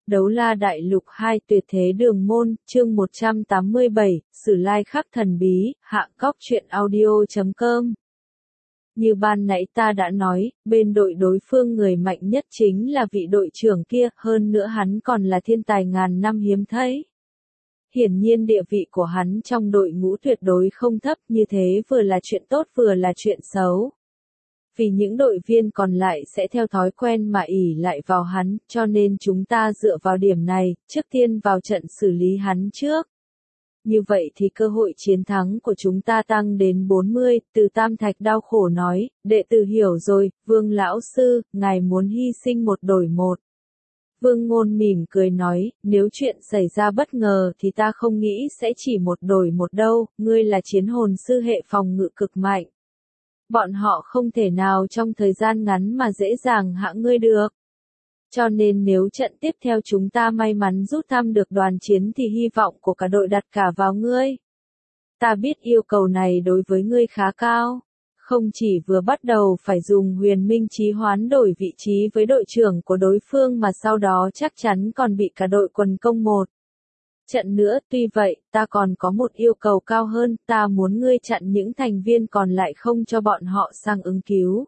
Đấu La Đại Lục 2 Tuyệt Thế Đường Môn, chương 187, Sử Lai Khắc Thần Bí, Hạ Cóc Truyện Audio.com. Như ban nãy ta đã nói, bên đội đối phương người mạnh nhất chính là vị đội trưởng kia, hơn nữa hắn còn là thiên tài ngàn năm hiếm thấy. Hiển nhiên địa vị của hắn trong đội ngũ tuyệt đối không thấp, như thế vừa là chuyện tốt vừa là chuyện xấu. Vì những đội viên còn lại sẽ theo thói quen mà ỷ lại vào hắn, cho nên chúng ta dựa vào điểm này, trước tiên vào trận xử lý hắn trước. Như vậy thì cơ hội chiến thắng của chúng ta tăng đến 40, Từ Tam Thạch đau khổ nói, đệ tử hiểu rồi, Vương lão sư, ngài muốn hy sinh một đổi một. Vương Ngôn mỉm cười nói, nếu chuyện xảy ra bất ngờ thì ta không nghĩ sẽ chỉ một đổi một đâu, ngươi là chiến hồn sư hệ phòng ngự cực mạnh. Bọn họ không thể nào trong thời gian ngắn mà dễ dàng hạ ngươi được. Cho nên nếu trận tiếp theo chúng ta may mắn rút thăm được đoàn chiến thì hy vọng của cả đội đặt cả vào ngươi. Ta biết yêu cầu này đối với ngươi khá cao. Không chỉ vừa bắt đầu phải dùng huyền minh chí hoán đổi vị trí với đội trưởng của đối phương mà sau đó chắc chắn còn bị cả đội quần công một trận nữa, tuy vậy, ta còn có một yêu cầu cao hơn, ta muốn ngươi chặn những thành viên còn lại không cho bọn họ sang ứng cứu.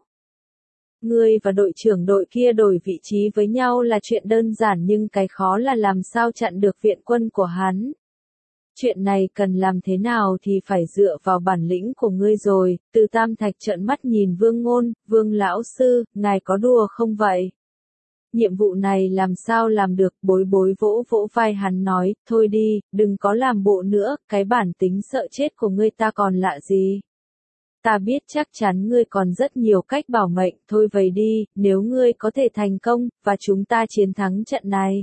Ngươi và đội trưởng đội kia đổi vị trí với nhau là chuyện đơn giản nhưng cái khó là làm sao chặn được viện quân của hắn. Chuyện này cần làm thế nào thì phải dựa vào bản lĩnh của ngươi rồi, Từ Tam Thạch trợn mắt nhìn Vương Ngôn, Vương lão sư, ngài có đùa không vậy? Nhiệm vụ này làm sao làm được, Bối Bối vỗ vỗ vai hắn nói, thôi đi, đừng có làm bộ nữa, cái bản tính sợ chết của ngươi ta còn lạ gì. Ta biết chắc chắn ngươi còn rất nhiều cách bảo mệnh, thôi vậy đi, nếu ngươi có thể thành công, và chúng ta chiến thắng trận này.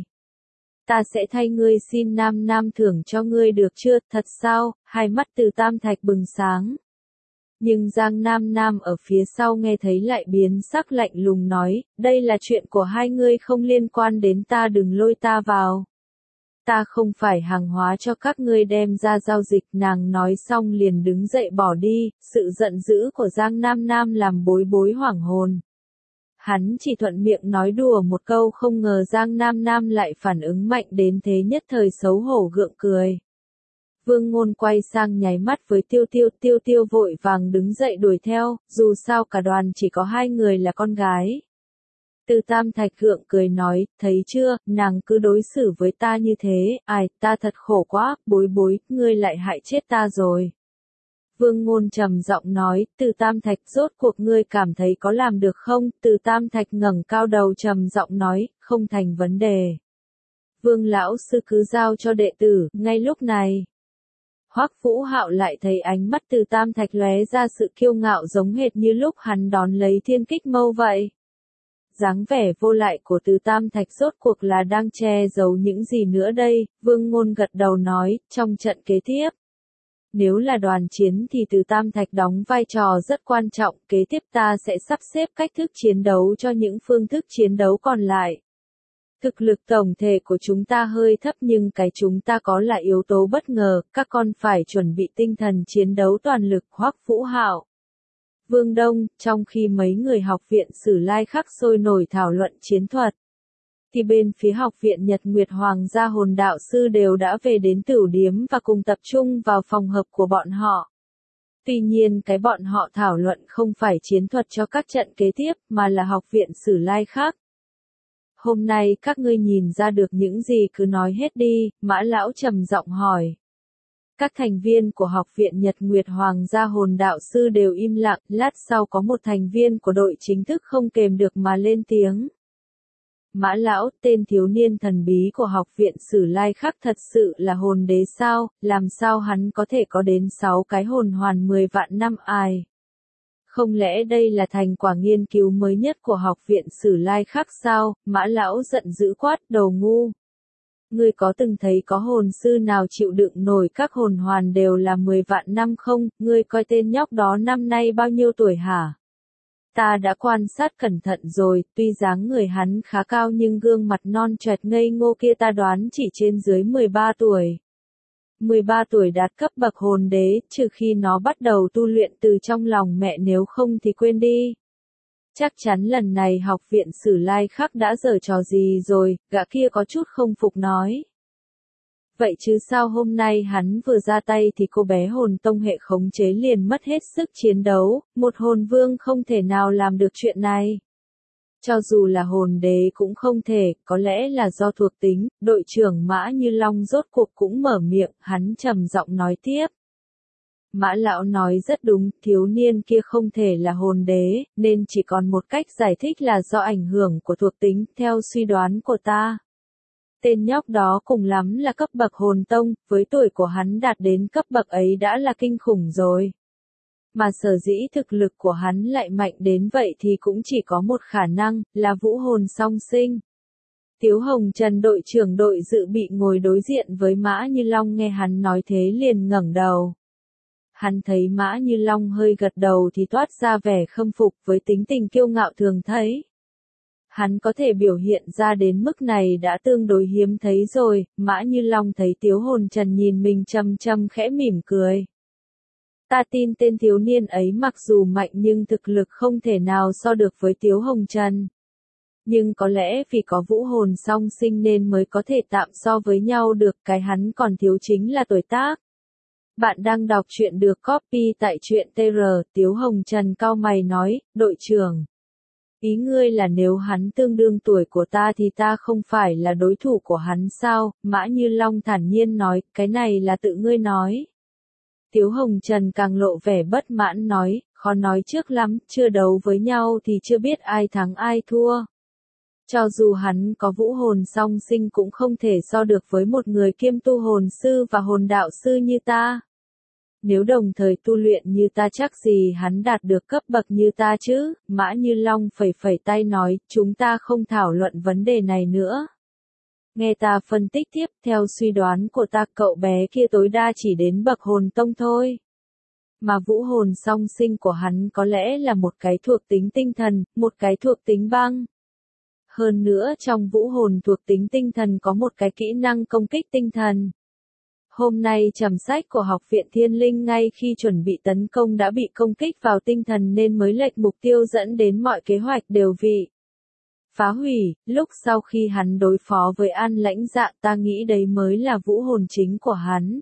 Ta sẽ thay ngươi xin nam thưởng cho ngươi được chưa, thật sao, hai mắt Từ Tam Thạch bừng sáng. Nhưng Giang Nam ở phía sau nghe thấy lại biến sắc lạnh lùng nói, đây là chuyện của hai ngươi không liên quan đến ta, đừng lôi ta vào. Ta không phải hàng hóa cho các ngươi đem ra giao dịch, nàng nói xong liền đứng dậy bỏ đi, sự giận dữ của Giang Nam làm Bối Bối hoảng hồn. Hắn chỉ thuận miệng nói đùa một câu, không ngờ Giang Nam lại phản ứng mạnh đến thế, nhất thời xấu hổ gượng cười. Vương Ngôn quay sang nháy mắt với Tiêu Tiêu vội vàng đứng dậy đuổi theo, dù sao cả đoàn chỉ có hai người là con gái. Từ Tam Thạch gượng cười nói, thấy chưa, nàng cứ đối xử với ta như thế, ai, ta thật khổ quá, Bối, ngươi lại hại chết ta rồi. Vương Ngôn trầm giọng nói, Từ Tam Thạch, rốt cuộc ngươi cảm thấy có làm được không? Từ Tam Thạch ngẩng cao đầu trầm giọng nói, không thành vấn đề. Vương lão sư cứ giao cho đệ tử, ngay lúc này. Hoắc Vũ Hạo lại thấy ánh mắt Từ Tam Thạch lóe ra sự kiêu ngạo giống hệt như lúc hắn đón lấy thiên kích mâu vậy. Dáng vẻ vô lại của Từ Tam Thạch rốt cuộc là đang che giấu những gì nữa đây, Vương Ngôn gật đầu nói, trong trận kế tiếp. Nếu là đoàn chiến thì Từ Tam Thạch đóng vai trò rất quan trọng, kế tiếp ta sẽ sắp xếp cách thức chiến đấu cho những phương thức chiến đấu còn lại. Thực lực tổng thể của chúng ta hơi thấp nhưng cái chúng ta có là yếu tố bất ngờ, các con phải chuẩn bị tinh thần chiến đấu toàn lực. Hoắc Vũ Hạo, Vương Đông, trong khi mấy người học viện Sử Lai Khắc sôi nổi thảo luận chiến thuật, thì bên phía học viện Nhật Nguyệt Hoàng gia hồn đạo sư đều đã về đến tửu điếm và cùng tập trung vào phòng hợp của bọn họ. Tuy nhiên cái bọn họ thảo luận không phải chiến thuật cho các trận kế tiếp mà là học viện Sử Lai Khắc. Hôm nay các ngươi nhìn ra được những gì cứ nói hết đi, Mã Lão trầm giọng hỏi. Các thành viên của học viện Nhật Nguyệt Hoàng gia hồn đạo sư đều im lặng, lát sau có một thành viên của đội chính thức không kềm được mà lên tiếng. Mã Lão, tên thiếu niên thần bí của học viện Sử Lai Khắc thật sự là hồn đế sao, làm sao hắn có thể có đến 6 cái hồn hoàn 10 vạn năm ai? Không lẽ đây là thành quả nghiên cứu mới nhất của học viện Sử Lai Khắc sao? Mã Lão giận dữ quát, đồ ngu. Ngươi có từng thấy có hồn sư nào chịu đựng nổi các hồn hoàn đều là 10 vạn năm không? Ngươi coi tên nhóc đó năm nay bao nhiêu tuổi hả? Ta đã quan sát cẩn thận rồi, tuy dáng người hắn khá cao nhưng gương mặt non choẹt ngây ngô kia ta đoán chỉ trên dưới 13 tuổi. 13 tuổi đạt cấp bậc hồn đế, trừ khi nó bắt đầu tu luyện từ trong lòng mẹ, nếu không thì quên đi. Chắc chắn lần này học viện Sử Lai Khắc đã giở trò gì rồi, gã kia có chút không phục nói. Vậy chứ sao hôm nay hắn vừa ra tay thì cô bé hồn tông hệ khống chế liền mất hết sức chiến đấu, một hồn vương không thể nào làm được chuyện này. Cho dù là hồn đế cũng không thể, có lẽ là do thuộc tính, đội trưởng Mã Như Long rốt cuộc cũng mở miệng, hắn trầm giọng nói tiếp. Mã lão nói rất đúng, thiếu niên kia không thể là hồn đế, nên chỉ còn một cách giải thích là do ảnh hưởng của thuộc tính, theo suy đoán của ta. Tên nhóc đó cùng lắm là cấp bậc hồn tông, với tuổi của hắn đạt đến cấp bậc ấy đã là kinh khủng rồi. Mà sở dĩ thực lực của hắn lại mạnh đến vậy thì cũng chỉ có một khả năng, là vũ hồn song sinh. Tiếu Hồng Trần đội trưởng đội dự bị ngồi đối diện với Mã Như Long nghe hắn nói thế liền ngẩng đầu. Hắn thấy Mã Như Long hơi gật đầu thì toát ra vẻ khâm phục với tính tình kiêu ngạo thường thấy. Hắn có thể biểu hiện ra đến mức này đã tương đối hiếm thấy rồi, Mã Như Long thấy Tiếu Hồn Trần nhìn mình chăm chăm khẽ mỉm cười. Ta tin tên thiếu niên ấy mặc dù mạnh nhưng thực lực không thể nào so được với Tiếu Hồng Trần. Nhưng có lẽ vì có vũ hồn song sinh nên mới có thể tạm so với nhau được, cái hắn còn thiếu chính là tuổi tác. Bạn đang đọc truyện được copy tại truyện TR, Tiếu Hồng Trần cau mày nói, đội trưởng. Ý ngươi là nếu hắn tương đương tuổi của ta thì ta không phải là đối thủ của hắn sao? Mã Như Long thản nhiên nói, cái này là tự ngươi nói. Tiếu Hồng Trần càng lộ vẻ bất mãn nói, khó nói trước lắm, chưa đấu với nhau thì chưa biết ai thắng ai thua. Cho dù hắn có vũ hồn song sinh cũng không thể so được với một người kiêm tu hồn sư và hồn đạo sư như ta. Nếu đồng thời tu luyện như ta chắc gì hắn đạt được cấp bậc như ta chứ, Mã Như Long phẩy phẩy tay nói, chúng ta không thảo luận vấn đề này nữa. Nghe ta phân tích tiếp, theo suy đoán của ta cậu bé kia tối đa chỉ đến bậc hồn tông thôi. Mà vũ hồn song sinh của hắn có lẽ là một cái thuộc tính tinh thần, một cái thuộc tính băng. Hơn nữa trong vũ hồn thuộc tính tinh thần có một cái kỹ năng công kích tinh thần. Hôm nay trầm sách của Học viện Thiên Linh ngay khi chuẩn bị tấn công đã bị công kích vào tinh thần nên mới lệch mục tiêu dẫn đến mọi kế hoạch đều bị phá hủy. Lúc sau khi hắn đối phó với An Lãnh Dạ ta nghĩ đấy mới là vũ hồn chính của hắn.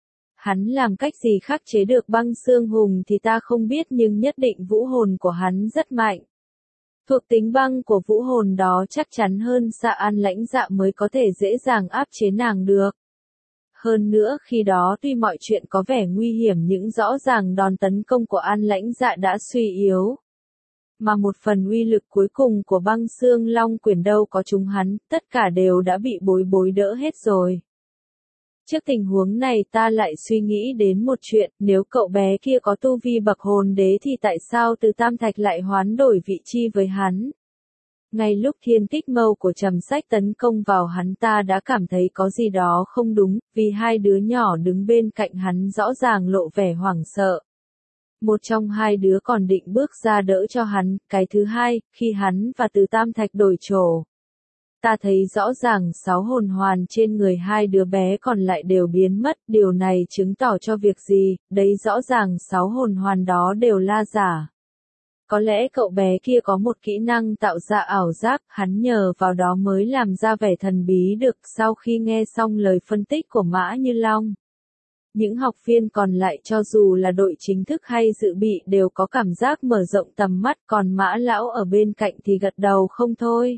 Hắn làm cách gì khắc chế được băng xương hùng thì ta không biết nhưng nhất định vũ hồn của hắn rất mạnh. Thuộc tính băng của vũ hồn đó chắc chắn hơn Dạ An Lãnh Dạ mới có thể dễ dàng áp chế nàng được. Hơn nữa khi đó tuy mọi chuyện có vẻ nguy hiểm nhưng rõ ràng đòn tấn công của An Lãnh Dạ đã suy yếu. Mà một phần uy lực cuối cùng của băng xương long quyển đâu có chúng hắn, tất cả đều đã bị bối đỡ hết rồi. Trước tình huống này ta lại suy nghĩ đến một chuyện, nếu cậu bé kia có tu vi bậc hồn đế thì tại sao Từ Tam Thạch lại hoán đổi vị chi với hắn? Ngay lúc thiên kích mâu của trầm sách tấn công vào hắn ta đã cảm thấy có gì đó không đúng, vì hai đứa nhỏ đứng bên cạnh hắn rõ ràng lộ vẻ hoảng sợ. Một trong hai đứa còn định bước ra đỡ cho hắn, cái thứ hai, khi hắn và Từ Tam Thạch đổi chỗ. Ta thấy rõ ràng 6 hồn hoàn trên người hai đứa bé còn lại đều biến mất, điều này chứng tỏ cho việc gì, đấy rõ ràng 6 hồn hoàn đó đều là giả. Có lẽ cậu bé kia có một kỹ năng tạo ra ảo giác, hắn nhờ vào đó mới làm ra vẻ thần bí được. Sau khi nghe xong lời phân tích của Mã Như Long, những học viên còn lại cho dù là đội chính thức hay dự bị đều có cảm giác mở rộng tầm mắt, còn Mã Lão ở bên cạnh thì gật đầu không thôi.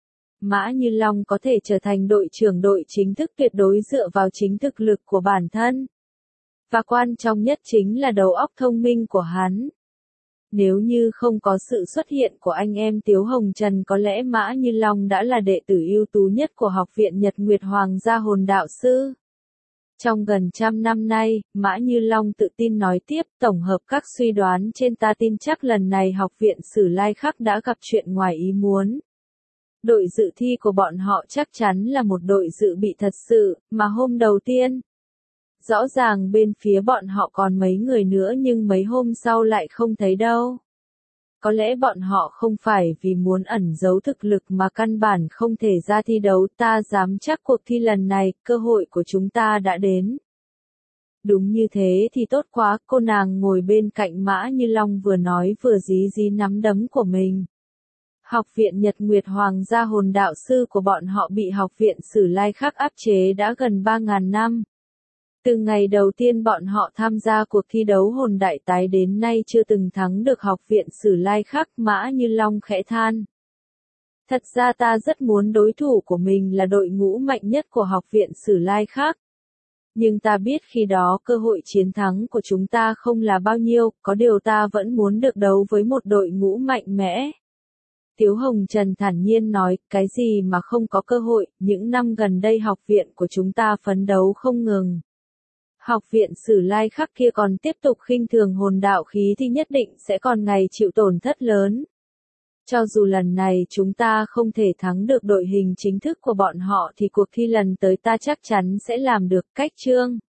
Mã Như Long có thể trở thành đội trưởng đội chính thức tuyệt đối dựa vào chính thực lực của bản thân. Và quan trọng nhất chính là đầu óc thông minh của hắn. Nếu như không có sự xuất hiện của anh em Tiếu Hồng Trần có lẽ Mã Như Long đã là đệ tử ưu tú nhất của Học viện Nhật Nguyệt Hoàng gia hồn đạo sư. Trong gần 100 năm nay, Mã Như Long tự tin nói tiếp, tổng hợp các suy đoán trên ta tin chắc lần này Học viện Sử Lai Khắc đã gặp chuyện ngoài ý muốn. Đội dự thi của bọn họ chắc chắn là một đội dự bị thật sự, mà hôm đầu tiên. Rõ ràng bên phía bọn họ còn mấy người nữa nhưng mấy hôm sau lại không thấy đâu. Có lẽ bọn họ không phải vì muốn ẩn giấu thực lực mà căn bản không thể ra thi đấu, ta dám chắc cuộc thi lần này, cơ hội của chúng ta đã đến. Đúng như thế thì tốt quá, cô nàng ngồi bên cạnh Mã Như Long vừa nói vừa dí dí nắm đấm của mình. Học viện Nhật Nguyệt Hoàng gia hồn đạo sư của bọn họ bị học viện Sử Lai Khắc áp chế đã gần 3.000 năm. Từ ngày đầu tiên bọn họ tham gia cuộc thi đấu hồn đại tái đến nay chưa từng thắng được học viện Sử Lai Khắc. Mã Như Long khẽ than. Thật ra ta rất muốn đối thủ của mình là đội ngũ mạnh nhất của học viện Sử Lai Khắc. Nhưng ta biết khi đó cơ hội chiến thắng của chúng ta không là bao nhiêu, có điều ta vẫn muốn được đấu với một đội ngũ mạnh mẽ. Tiếu Hồng Trần thản nhiên nói, cái gì mà không có cơ hội, những năm gần đây học viện của chúng ta phấn đấu không ngừng. Học viện Sử Lai Khắc kia còn tiếp tục khinh thường hồn đạo khí thì nhất định sẽ còn ngày chịu tổn thất lớn. Cho dù lần này chúng ta không thể thắng được đội hình chính thức của bọn họ thì cuộc thi lần tới ta chắc chắn sẽ làm được. Cách chương